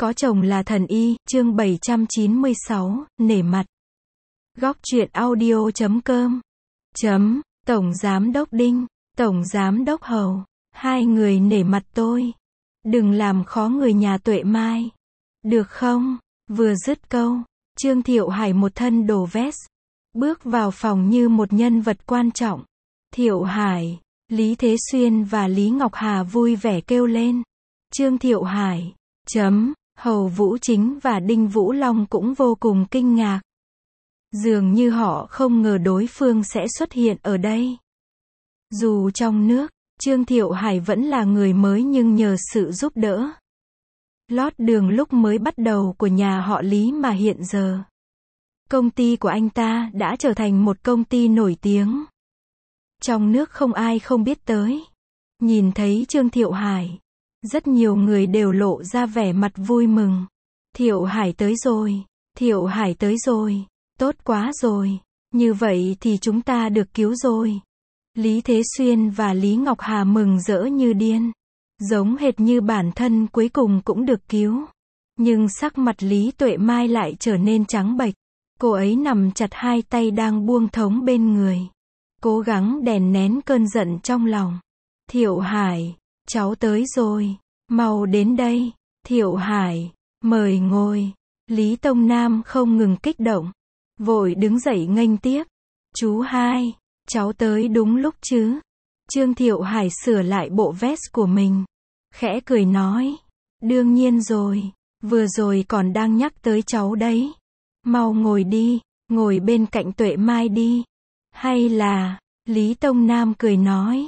Có chồng là thần y, chương 796, nể mặt. Góc truyện audio.com. Tổng Giám đốc Đinh, Tổng Giám đốc Hầu, hai người nể mặt tôi. Đừng làm khó người nhà Tuệ Mai. Được không? Vừa dứt câu, Trương Thiệu Hải một thân đồ vest, bước vào phòng như một nhân vật quan trọng. Thiệu Hải, Lý Thế Xuyên và Lý Ngọc Hà vui vẻ kêu lên. Trương Thiệu Hải, Hầu Vũ Chính và Đinh Vũ Long cũng vô cùng kinh ngạc. Dường như họ không ngờ đối phương sẽ xuất hiện ở đây. Dù trong nước, Trương Thiệu Hải vẫn là người mới nhưng nhờ sự giúp đỡ lót đường lúc mới bắt đầu của nhà họ Lý mà hiện giờ công ty của anh ta đã trở thành một công ty nổi tiếng. Trong nước không ai không biết tới. Nhìn thấy Trương Thiệu Hải, rất nhiều người đều lộ ra vẻ mặt vui mừng. Thiệu Hải tới rồi, Thiệu Hải tới rồi, tốt quá rồi, như vậy thì chúng ta được cứu rồi. Lý Thế Xuyên và Lý Ngọc Hà mừng rỡ như điên, giống hệt như bản thân cuối cùng cũng được cứu. Nhưng sắc mặt Lý Tuệ Mai lại trở nên trắng bệch. Cô ấy nằm chặt hai tay đang buông thống bên người, cố gắng đè nén cơn giận trong lòng. Thiệu Hải, cháu tới rồi, mau đến đây. Thiệu Hải, mời ngồi. Lý Tông Nam không ngừng kích động, vội đứng dậy nghênh tiếp. Chú hai, cháu tới đúng lúc chứ. Trương Thiệu Hải sửa lại bộ vest của mình, khẽ cười nói. Đương nhiên rồi, vừa rồi còn đang nhắc tới cháu đấy. Mau ngồi đi, ngồi bên cạnh Tuệ Mai đi. Hay là, Lý Tông Nam cười nói.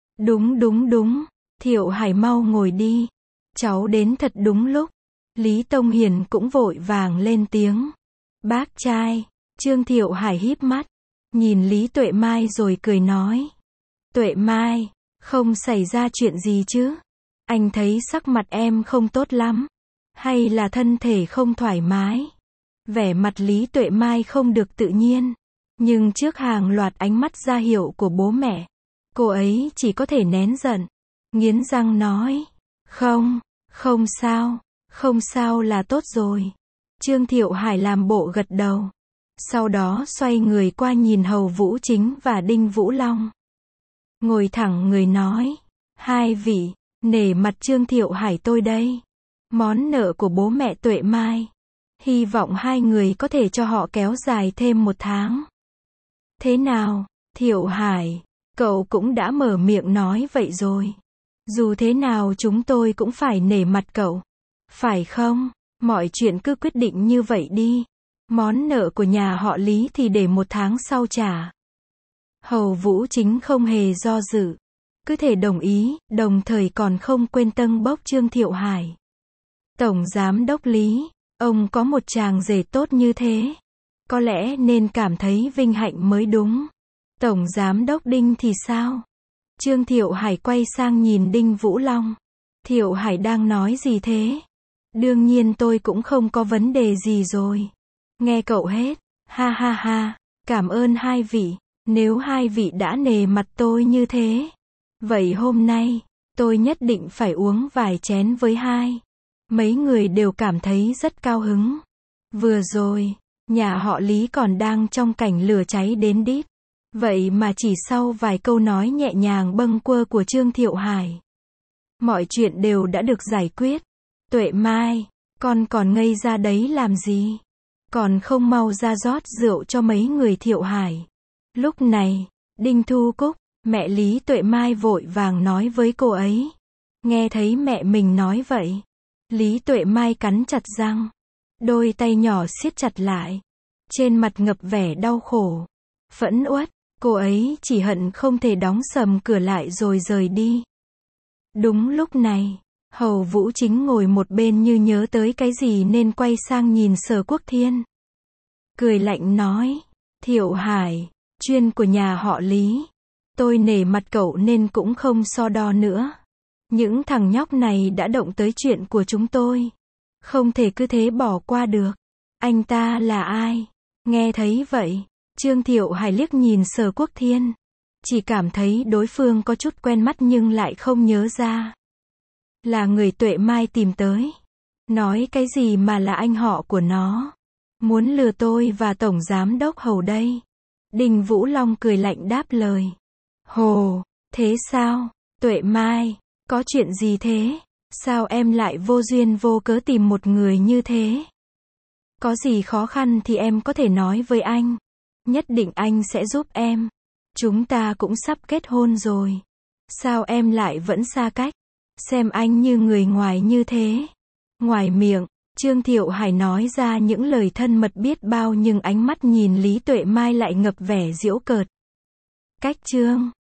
Đúng, Thiệu Hải mau ngồi đi. Cháu đến thật đúng lúc. Lý Tông Hiền cũng vội vàng lên tiếng. Bác trai. Trương Thiệu Hải híp mắt, nhìn Lý Tuệ Mai rồi cười nói. Tuệ Mai, không xảy ra chuyện gì chứ? Anh thấy sắc mặt em không tốt lắm. Hay là thân thể không thoải mái? Vẻ mặt Lý Tuệ Mai không được tự nhiên. Nhưng trước hàng loạt ánh mắt ra hiệu của bố mẹ, cô ấy chỉ có thể nén giận, nghiến răng nói. Không sao là tốt rồi. Trương Thiệu Hải làm bộ gật đầu. Sau đó xoay người qua nhìn Hầu Vũ Chính và Đinh Vũ Long. Ngồi thẳng người nói. Hai vị, nể mặt Trương Thiệu Hải tôi đây. Món nợ của bố mẹ Tuệ Mai. Hy vọng hai người có thể cho họ kéo dài thêm 1 tháng. Thế nào, Thiệu Hải, cậu cũng đã mở miệng nói vậy rồi. Dù thế nào chúng tôi cũng phải nể mặt cậu. Phải không? Mọi chuyện cứ quyết định như vậy đi. Món nợ của nhà họ Lý thì để 1 tháng sau trả. Hầu Vũ Chính không hề do dự, cứ thể đồng ý, đồng thời còn không quên tâng bốc Trương Thiệu Hải. Tổng Giám đốc Lý, ông có một chàng rể tốt như thế, có lẽ nên cảm thấy vinh hạnh mới đúng. Tổng Giám đốc Đinh thì sao? Trương Thiệu Hải quay sang nhìn Đinh Vũ Long. Thiệu Hải đang nói gì thế? Đương nhiên tôi cũng không có vấn đề gì rồi. Nghe cậu hết. Ha, cảm ơn hai vị. Nếu hai vị đã nể mặt tôi như thế, vậy hôm nay, tôi nhất định phải uống vài chén với hai. Mấy người đều cảm thấy rất cao hứng. Vừa rồi, nhà họ Lý còn đang trong cảnh lửa cháy đến đít. Vậy mà chỉ sau vài câu nói nhẹ nhàng bâng quơ của Trương Thiệu Hải, mọi chuyện đều đã được giải quyết. Tuệ Mai, con còn ngây ra đấy làm gì? Còn không mau ra rót rượu cho mấy người Thiệu Hải. Lúc này, Đinh Thu Cúc, mẹ Lý Tuệ Mai vội vàng nói với cô ấy. Nghe thấy mẹ mình nói vậy, Lý Tuệ Mai cắn chặt răng, đôi tay nhỏ siết chặt lại, trên mặt ngập vẻ đau khổ, phẫn uất. Cô ấy chỉ hận không thể đóng sầm cửa lại rồi rời đi. Đúng lúc này, Hầu Vũ Chính ngồi một bên như nhớ tới cái gì nên quay sang nhìn Sở Quốc Thiên. Cười lạnh nói. Thiệu Hải, chuyên của nhà họ Lý. Tôi nể mặt cậu nên cũng không so đo nữa. Những thằng nhóc này đã động tới chuyện của chúng tôi. Không thể cứ thế bỏ qua được. Anh ta là ai? Nghe thấy vậy, Trương Thiệu Hải liếc nhìn Sở Quốc Thiên. Chỉ cảm thấy đối phương có chút quen mắt nhưng lại không nhớ ra là người Tuệ Mai tìm tới. Nói cái gì mà là anh họ của nó? Muốn lừa tôi và Tổng Giám Đốc Hầu đây. Đinh Vũ Long cười lạnh đáp lời. Hồ, thế sao? Tuệ Mai, có chuyện gì thế? Sao em lại vô duyên vô cớ tìm một người như thế? Có gì khó khăn thì em có thể nói với anh. Nhất định anh sẽ giúp em. Chúng ta cũng sắp kết hôn rồi. Sao em lại vẫn xa cách? Xem anh như người ngoài như thế. Ngoài miệng, Trương Thiệu Hải nói ra những lời thân mật biết bao nhưng ánh mắt nhìn Lý Tuệ Mai lại ngập vẻ giễu cợt. Cách Trương